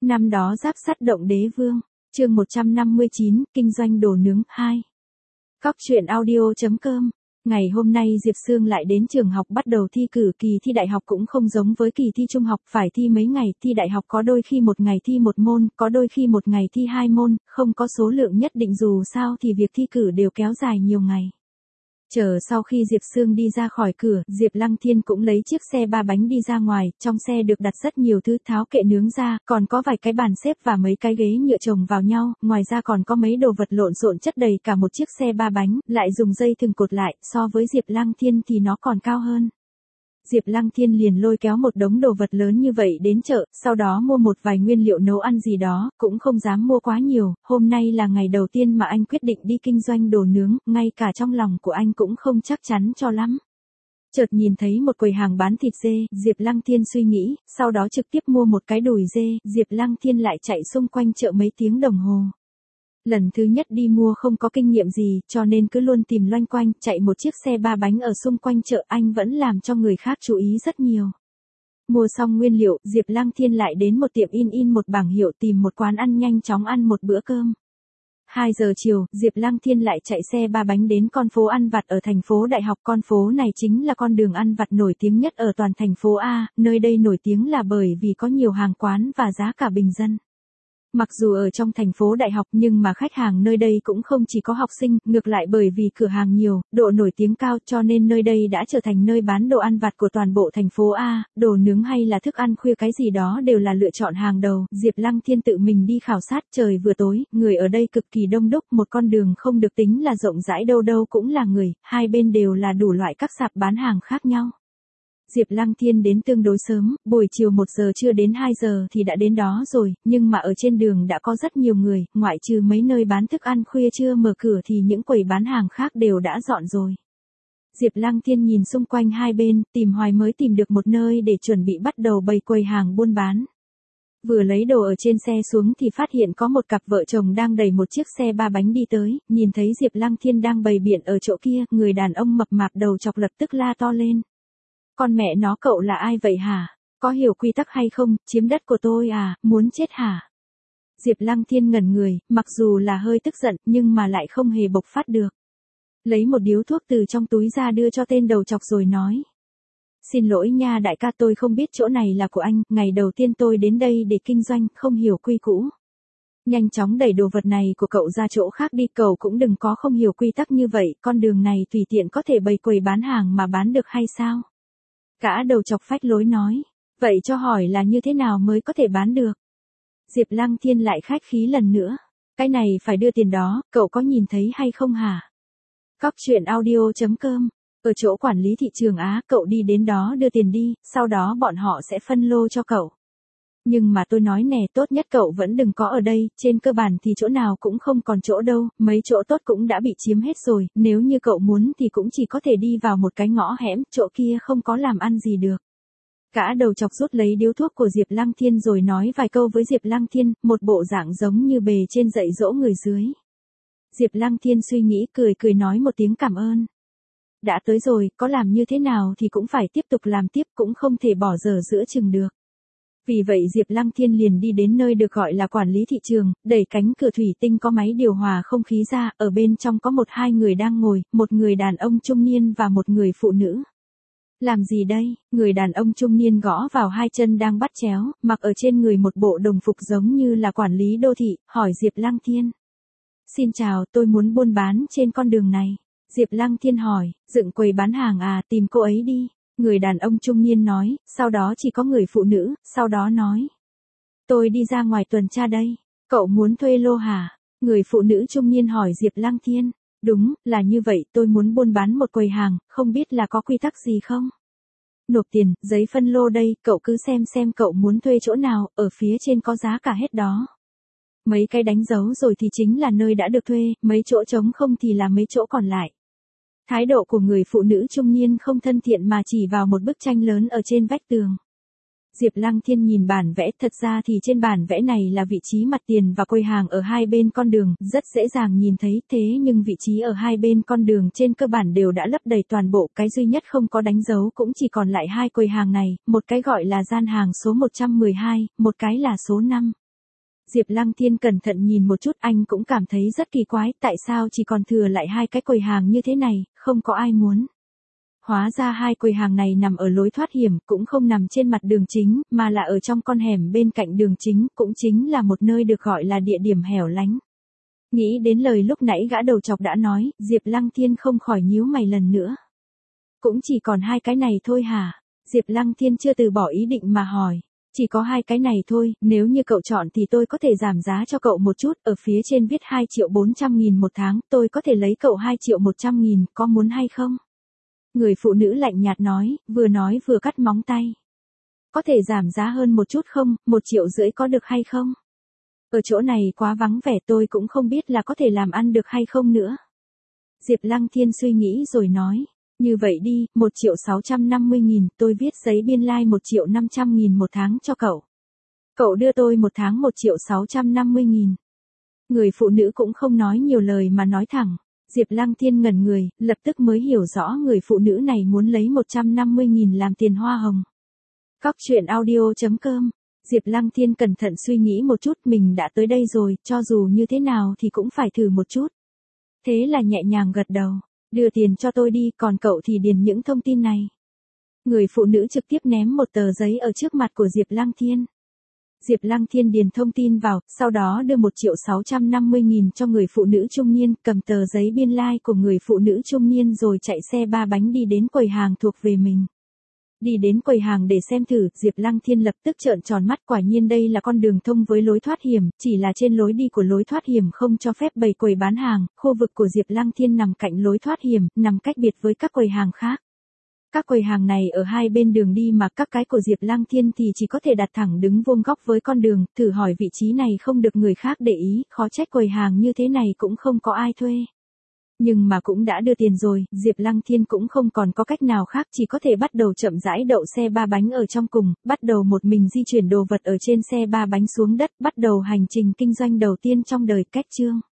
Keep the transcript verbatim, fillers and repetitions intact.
Năm đó giáp sắt động đế vương, chương một trăm năm mươi chín, kinh doanh đồ nướng hai. Cóc truyện audio chấm com. Ngày hôm nay Diệp Sương lại đến trường học bắt đầu thi cử. Kỳ thi đại học cũng không giống với kỳ thi trung học, phải thi mấy ngày. Thi đại học có đôi khi một ngày thi một môn, có đôi khi một ngày thi hai môn, không có số lượng nhất định, dù sao thì việc thi cử đều kéo dài nhiều ngày. Chờ sau khi Diệp Sương đi ra khỏi cửa, Diệp Lăng Thiên cũng lấy chiếc xe ba bánh đi ra ngoài, trong xe được đặt rất nhiều thứ, tháo kệ nướng ra, còn có vài cái bàn xếp và mấy cái ghế nhựa chồng vào nhau, ngoài ra còn có mấy đồ vật lộn xộn chất đầy cả một chiếc xe ba bánh, lại dùng dây thừng cột lại, so với Diệp Lăng Thiên thì nó còn cao hơn. Diệp Lăng Thiên liền lôi kéo một đống đồ vật lớn như vậy đến chợ, sau đó mua một vài nguyên liệu nấu ăn gì đó, cũng không dám mua quá nhiều, hôm nay là ngày đầu tiên mà anh quyết định đi kinh doanh đồ nướng, ngay cả trong lòng của anh cũng không chắc chắn cho lắm. Chợt nhìn thấy một quầy hàng bán thịt dê, Diệp Lăng Thiên suy nghĩ, sau đó trực tiếp mua một cái đùi dê, Diệp Lăng Thiên lại chạy xung quanh chợ mấy tiếng đồng hồ. Lần thứ nhất đi mua không có kinh nghiệm gì, cho nên cứ luôn tìm loanh quanh, chạy một chiếc xe ba bánh ở xung quanh chợ, anh vẫn làm cho người khác chú ý rất nhiều. Mua xong nguyên liệu, Diệp Lăng Thiên lại đến một tiệm in in một bảng hiệu, tìm một quán ăn nhanh chóng ăn một bữa cơm. hai giờ chiều, Diệp Lăng Thiên lại chạy xe ba bánh đến con phố ăn vặt ở thành phố Đại học. Con phố này chính là con đường ăn vặt nổi tiếng nhất ở toàn thành phố A, nơi đây nổi tiếng là bởi vì có nhiều hàng quán và giá cả bình dân. Mặc dù ở trong thành phố Đại học nhưng mà khách hàng nơi đây cũng không chỉ có học sinh, ngược lại bởi vì cửa hàng nhiều, độ nổi tiếng cao cho nên nơi đây đã trở thành nơi bán đồ ăn vặt của toàn bộ thành phố A, đồ nướng hay là thức ăn khuya cái gì đó đều là lựa chọn hàng đầu. Diệp Lăng Thiên tự mình đi khảo sát, trời vừa tối, người ở đây cực kỳ đông đúc, một con đường không được tính là rộng rãi, đâu đâu cũng là người, hai bên đều là đủ loại các sạp bán hàng khác nhau. Diệp Lăng Thiên đến tương đối sớm, buổi chiều một giờ chưa đến hai giờ thì đã đến đó rồi, nhưng mà ở trên đường đã có rất nhiều người, ngoại trừ mấy nơi bán thức ăn khuya chưa mở cửa thì những quầy bán hàng khác đều đã dọn rồi. Diệp Lăng Thiên nhìn xung quanh hai bên, tìm hoài mới tìm được một nơi để chuẩn bị bắt đầu bày quầy hàng buôn bán. Vừa lấy đồ ở trên xe xuống thì phát hiện có một cặp vợ chồng đang đẩy một chiếc xe ba bánh đi tới, nhìn thấy Diệp Lăng Thiên đang bày biện ở chỗ kia, người đàn ông mập mạp đầu chọc lập tức la to lên. Con mẹ nó, cậu là ai vậy hả? Có hiểu quy tắc hay không, chiếm đất của tôi à, muốn chết hả? Diệp Lăng Thiên ngẩn người, mặc dù là hơi tức giận nhưng mà lại không hề bộc phát được. Lấy một điếu thuốc từ trong túi ra đưa cho tên đầu chọc rồi nói. Xin lỗi nha đại ca, tôi không biết chỗ này là của anh, ngày đầu tiên tôi đến đây để kinh doanh, không hiểu quy củ. Nhanh chóng đẩy đồ vật này của cậu ra chỗ khác đi, cậu cũng đừng có không hiểu quy tắc như vậy, con đường này tùy tiện có thể bày quầy bán hàng mà bán được hay sao? Cả đầu chọc phách lối nói, vậy cho hỏi là như thế nào mới có thể bán được? Diệp Lăng Thiên lại khách khí lần nữa, cái này phải đưa tiền đó, cậu có nhìn thấy hay không hả? Cóc truyện audio chấm com, ở chỗ quản lý thị trường Á, cậu đi đến đó đưa tiền đi, sau đó bọn họ sẽ phân lô cho cậu. Nhưng mà tôi nói nè, tốt nhất cậu vẫn đừng có ở đây, trên cơ bản thì chỗ nào cũng không còn chỗ đâu, mấy chỗ tốt cũng đã bị chiếm hết rồi, nếu như cậu muốn thì cũng chỉ có thể đi vào một cái ngõ hẻm, chỗ kia không có làm ăn gì được. Cả đầu chọc rút lấy điếu thuốc của Diệp Lăng Thiên rồi nói vài câu với Diệp Lăng Thiên, một bộ dạng giống như bề trên dạy dỗ người dưới. Diệp Lăng Thiên suy nghĩ cười cười nói một tiếng cảm ơn. Đã tới rồi, có làm như thế nào thì cũng phải tiếp tục làm tiếp, cũng không thể bỏ dở giữa chừng được. Vì vậy Diệp Lăng Thiên liền đi đến nơi được gọi là quản lý thị trường, đẩy cánh cửa thủy tinh có máy điều hòa không khí ra, ở bên trong có một hai người đang ngồi, một người đàn ông trung niên và một người phụ nữ. Làm gì đây? Người đàn ông trung niên gõ vào hai chân đang bắt chéo, mặc ở trên người một bộ đồng phục giống như là quản lý đô thị, hỏi Diệp Lăng Thiên. Xin chào, tôi muốn buôn bán trên con đường này. Diệp Lăng Thiên hỏi, dựng quầy bán hàng à, tìm cô ấy đi. Người đàn ông trung niên nói, sau đó chỉ có người phụ nữ, sau đó nói. Tôi đi ra ngoài tuần tra đây, cậu muốn thuê lô hả? Người phụ nữ trung niên hỏi Diệp Lăng Thiên, đúng, là như vậy, tôi muốn buôn bán một quầy hàng, không biết là có quy tắc gì không? Nộp tiền, giấy phân lô đây, cậu cứ xem xem cậu muốn thuê chỗ nào, ở phía trên có giá cả hết đó. Mấy cái đánh dấu rồi thì chính là nơi đã được thuê, mấy chỗ trống không thì là mấy chỗ còn lại. Thái độ của người phụ nữ trung niên không thân thiện mà chỉ vào một bức tranh lớn ở trên vách tường. Diệp Lăng Thiên nhìn bản vẽ, thật ra thì trên bản vẽ này là vị trí mặt tiền và quầy hàng ở hai bên con đường, rất dễ dàng nhìn thấy, thế nhưng vị trí ở hai bên con đường trên cơ bản đều đã lấp đầy toàn bộ, cái duy nhất không có đánh dấu cũng chỉ còn lại hai quầy hàng này, một cái gọi là gian hàng số một trăm mười hai, một cái là số năm. Diệp Lăng Thiên cẩn thận nhìn một chút, anh cũng cảm thấy rất kỳ quái, tại sao chỉ còn thừa lại hai cái quầy hàng như thế này, không có ai muốn. Hóa ra hai quầy hàng này nằm ở lối thoát hiểm, cũng không nằm trên mặt đường chính, mà là ở trong con hẻm bên cạnh đường chính, cũng chính là một nơi được gọi là địa điểm hẻo lánh. Nghĩ đến lời lúc nãy gã đầu chọc đã nói, Diệp Lăng Thiên không khỏi nhíu mày lần nữa. Cũng chỉ còn hai cái này thôi hả? Diệp Lăng Thiên chưa từ bỏ ý định mà hỏi. Chỉ có hai cái này thôi, nếu như cậu chọn thì tôi có thể giảm giá cho cậu một chút, ở phía trên viết hai triệu bốn trăm nghìn một tháng, tôi có thể lấy cậu hai triệu một trăm nghìn, có muốn hay không? Người phụ nữ lạnh nhạt nói, vừa nói vừa cắt móng tay. Có thể giảm giá hơn một chút không, một triệu rưỡi có được hay không? Ở chỗ này quá vắng vẻ, tôi cũng không biết là có thể làm ăn được hay không nữa. Diệp Lăng Thiên suy nghĩ rồi nói, như vậy đi, một triệu sáu trăm năm mươi nghìn, tôi viết giấy biên lai like một triệu năm trăm nghìn một tháng cho cậu. Cậu đưa tôi một tháng một triệu sáu trăm năm mươi nghìn. Người phụ nữ cũng không nói nhiều lời mà nói thẳng. Diệp Lăng Thiên ngẩn người, lập tức mới hiểu rõ người phụ nữ này muốn lấy một trăm năm mươi nghìn làm tiền hoa hồng. Cóc truyện audio chấm com. Diệp Lăng Thiên cẩn thận suy nghĩ một chút, mình đã tới đây rồi, cho dù như thế nào thì cũng phải thử một chút. Thế là nhẹ nhàng gật đầu, đưa tiền cho tôi đi, còn cậu thì điền những thông tin này. Người phụ nữ trực tiếp ném một tờ giấy ở trước mặt của Diệp Lăng Thiên. Diệp Lăng Thiên điền thông tin vào, sau đó đưa một triệu sáu trăm năm mươi nghìn cho người phụ nữ trung niên, cầm tờ giấy biên lai like của người phụ nữ trung niên rồi chạy xe ba bánh đi đến quầy hàng thuộc về mình. Đi đến quầy hàng để xem thử, Diệp Lăng Thiên lập tức trợn tròn mắt, quả nhiên đây là con đường thông với lối thoát hiểm, chỉ là trên lối đi của lối thoát hiểm không cho phép bày quầy bán hàng, khu vực của Diệp Lăng Thiên nằm cạnh lối thoát hiểm, nằm cách biệt với các quầy hàng khác. Các quầy hàng này ở hai bên đường đi mà các cái của Diệp Lăng Thiên thì chỉ có thể đặt thẳng đứng vuông góc với con đường, thử hỏi vị trí này không được người khác để ý, khó trách quầy hàng như thế này cũng không có ai thuê. Nhưng mà cũng đã đưa tiền rồi, Diệp Lăng Thiên cũng không còn có cách nào khác, chỉ có thể bắt đầu chậm rãi đậu xe ba bánh ở trong cùng, bắt đầu một mình di chuyển đồ vật ở trên xe ba bánh xuống đất, bắt đầu hành trình kinh doanh đầu tiên trong đời. Kết chương.